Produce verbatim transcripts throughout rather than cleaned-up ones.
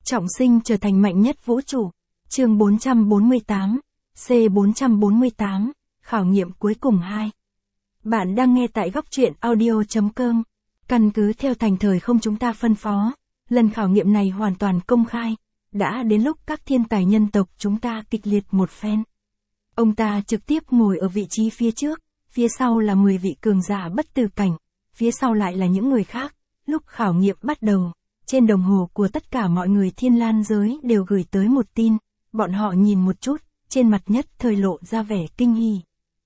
Trọng sinh trở thành mạnh nhất vũ trụ. Chương bốn trăm bốn mươi tám, C bốn trăm bốn mươi tám, khảo nghiệm cuối cùng hai. Bạn đang nghe tại góc truyện audio chấm com. Căn cứ theo thành thời không chúng ta phân phó, lần khảo nghiệm này hoàn toàn công khai, đã đến lúc các thiên tài nhân tộc chúng ta kịch liệt một phen. Ông ta trực tiếp ngồi ở vị trí phía trước, phía sau là mười vị cường giả bất tử cảnh, phía sau lại là những người khác. Lúc khảo nghiệm bắt đầu, trên đồng hồ của tất cả mọi người Thiên Lan giới đều gửi tới một tin, bọn họ nhìn một chút, trên mặt nhất thời lộ ra vẻ kinh hỉ.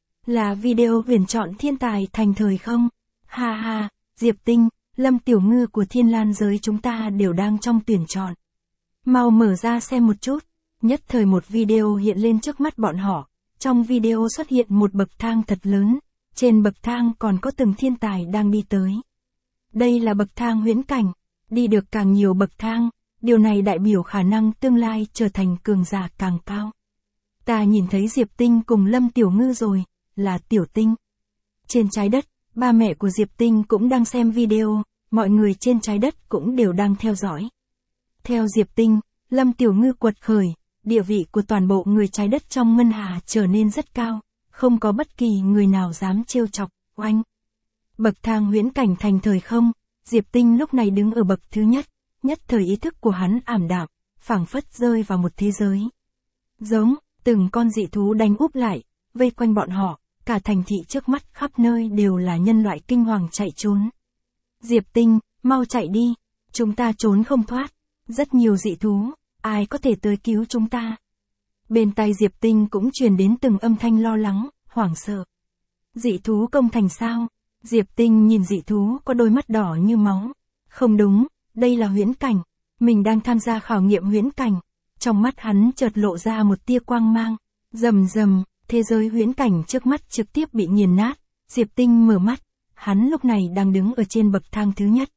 Là video huyền chọn thiên tài thành thời không? Ha ha, Diệp Tinh, Lâm Tiểu Ngư của Thiên Lan giới chúng ta đều đang trong tuyển chọn. Mau mở ra xem một chút. Nhất thời một video hiện lên trước mắt bọn họ. Trong video xuất hiện một bậc thang thật lớn, trên bậc thang còn có từng thiên tài đang đi tới. Đây là bậc thang huyễn cảnh, đi được càng nhiều bậc thang, điều này đại biểu khả năng tương lai trở thành cường giả càng cao. Ta nhìn thấy Diệp Tinh cùng Lâm Tiểu Ngư rồi, là Tiểu Tinh. Trên trái đất, ba mẹ của Diệp Tinh cũng đang xem video, mọi người trên trái đất cũng đều đang theo dõi. Theo Diệp Tinh, Lâm Tiểu Ngư quật khởi, địa vị của toàn bộ người trái đất trong ngân hà trở nên rất cao, không có bất kỳ người nào dám trêu chọc, oanh. Bậc thang huyễn cảnh thành thời không, Diệp Tinh lúc này đứng ở bậc thứ nhất, nhất thời ý thức của hắn ảm đạm, phảng phất rơi vào một thế giới. Giống, từng con dị thú đánh úp lại, vây quanh bọn họ, cả thành thị trước mắt khắp nơi đều là nhân loại kinh hoàng chạy trốn. Diệp Tinh, mau chạy đi, chúng ta trốn không thoát, rất nhiều dị thú, ai có thể tới cứu chúng ta. Bên tai Diệp Tinh cũng truyền đến từng âm thanh lo lắng, hoảng sợ. Dị thú công thành sao? Diệp Tinh nhìn dị thú có đôi mắt đỏ như máu. Không đúng, đây là huyễn cảnh. Mình đang tham gia khảo nghiệm huyễn cảnh. Trong mắt hắn chợt lộ ra một tia quang mang. Rầm rầm, thế giới huyễn cảnh trước mắt trực tiếp bị nghiền nát. Diệp Tinh mở mắt. Hắn lúc này đang đứng ở trên bậc thang thứ nhất.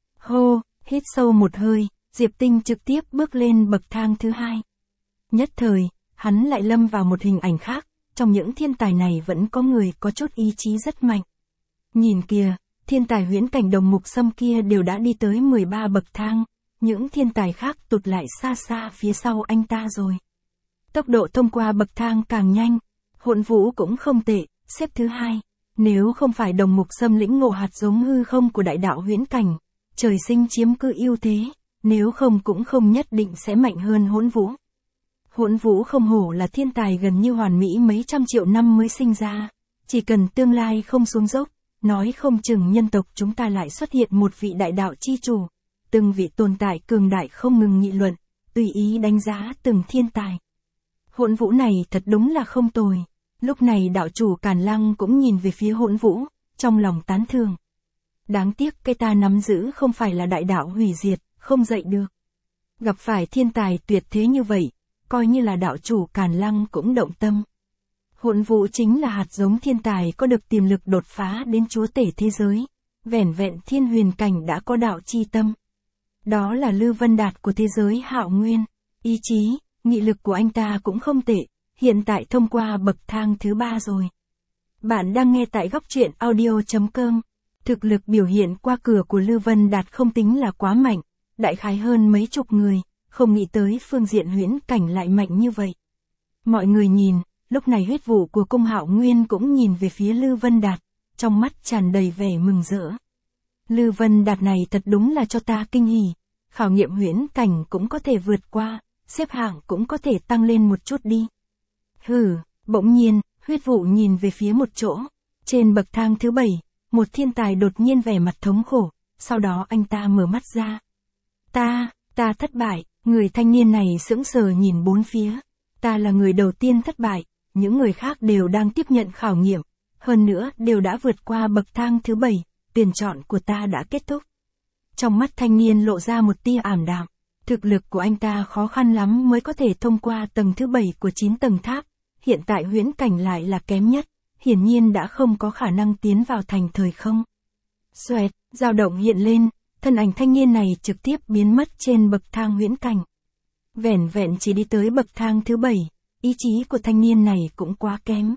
Hô, hít sâu một hơi, Diệp Tinh trực tiếp bước lên bậc thang thứ hai. Nhất thời, hắn lại lâm vào một hình ảnh khác. Trong những thiên tài này vẫn có người có chút ý chí rất mạnh. Nhìn kìa, thiên tài huyễn cảnh Đồng Mục Sâm kia đều đã đi tới mười ba bậc thang, những thiên tài khác tụt lại xa xa phía sau anh ta rồi. Tốc độ thông qua bậc thang càng nhanh, Hỗn Vũ cũng không tệ, xếp thứ hai. Nếu không phải Đồng Mục Sâm lĩnh ngộ hạt giống hư không của đại đạo huyễn cảnh, trời sinh chiếm cứ ưu thế, nếu không cũng không nhất định sẽ mạnh hơn Hỗn Vũ. Hỗn Vũ không hổ là thiên tài gần như hoàn mỹ mấy trăm triệu năm mới sinh ra, chỉ cần tương lai không xuống dốc, nói không chừng nhân tộc chúng ta lại xuất hiện một vị đại đạo chi chủ. Từng vị tồn tại cường đại không ngừng nghị luận, tùy ý đánh giá từng thiên tài. Hỗn Vũ này thật đúng là không tồi. Lúc này đạo chủ Càn Lăng cũng nhìn về phía Hỗn Vũ, trong lòng tán thưởng. Đáng tiếc cái ta nắm giữ không phải là đại đạo hủy diệt, không dậy được. Gặp phải thiên tài tuyệt thế như vậy, coi như là đạo chủ Càn Lăng cũng động tâm. Hỗn Vũ chính là hạt giống thiên tài có được tiềm lực đột phá đến chúa tể thế giới, vẻn vẹn thiên huyền cảnh đã có đạo chi tâm. Đó là Lư Vân Đạt của thế giới Hạo Nguyên, ý chí, nghị lực của anh ta cũng không tệ, hiện tại thông qua bậc thang thứ ba rồi. Bạn đang nghe tại góc truyện audio chấm com. Thực lực biểu hiện qua cửa của Lư Vân Đạt không tính là quá mạnh, đại khái hơn mấy chục người, không nghĩ tới phương diện huyễn cảnh lại mạnh như vậy. Mọi người nhìn. Lúc này huyết vụ của cung Hạo Nguyên cũng nhìn về phía Lư Vân Đạt, trong mắt tràn đầy vẻ mừng rỡ. Lư Vân Đạt này thật đúng là cho ta kinh hỉ, khảo nghiệm huyễn cảnh cũng có thể vượt qua, xếp hạng cũng có thể tăng lên một chút đi. Hừ, bỗng nhiên, huyết vụ nhìn về phía một chỗ, trên bậc thang thứ bảy, một thiên tài đột nhiên vẻ mặt thống khổ, sau đó anh ta mở mắt ra. Ta, ta thất bại, người thanh niên này sững sờ nhìn bốn phía, ta là người đầu tiên thất bại. Những người khác đều đang tiếp nhận khảo nghiệm, hơn nữa đều đã vượt qua bậc thang thứ bảy, tuyển chọn của ta đã kết thúc. Trong mắt thanh niên lộ ra một tia ảm đạm, thực lực của anh ta khó khăn lắm mới có thể thông qua tầng thứ bảy của chín tầng tháp, hiện tại huyễn cảnh lại là kém nhất, hiển nhiên đã không có khả năng tiến vào thành thời không. Xoẹt, dao động hiện lên, thân ảnh thanh niên này trực tiếp biến mất trên bậc thang huyễn cảnh. Vẻn vẹn chỉ đi tới bậc thang thứ bảy. Ý chí của thanh niên này cũng quá kém.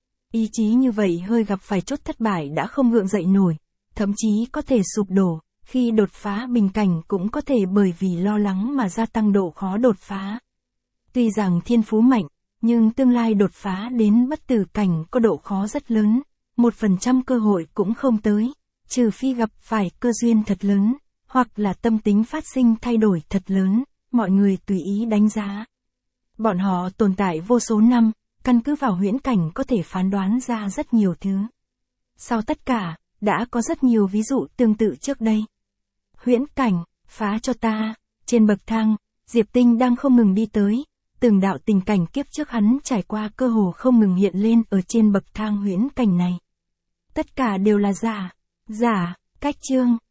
Ý chí như vậy hơi gặp phải chốt thất bại đã không gượng dậy nổi, thậm chí có thể sụp đổ, Khi đột phá bình cảnh cũng có thể bởi vì lo lắng mà gia tăng độ khó đột phá. Tuy rằng thiên phú mạnh, nhưng tương lai đột phá đến bất tử cảnh có độ khó rất lớn, một phần trăm cơ hội cũng không tới, trừ phi gặp phải cơ duyên thật lớn, hoặc là tâm tính phát sinh thay đổi thật lớn, mọi người tùy ý đánh giá. Bọn họ tồn tại vô số năm, căn cứ vào huyễn cảnh có thể phán đoán ra rất nhiều thứ. Sau tất cả, đã có rất nhiều ví dụ tương tự trước đây. Huyễn cảnh, phá cho ta, trên bậc thang, Diệp Tinh đang không ngừng đi tới, từng đạo tình cảnh kiếp trước hắn trải qua cơ hồ không ngừng hiện lên ở trên bậc thang huyễn cảnh này. Tất cả đều là giả, giả, cách chương,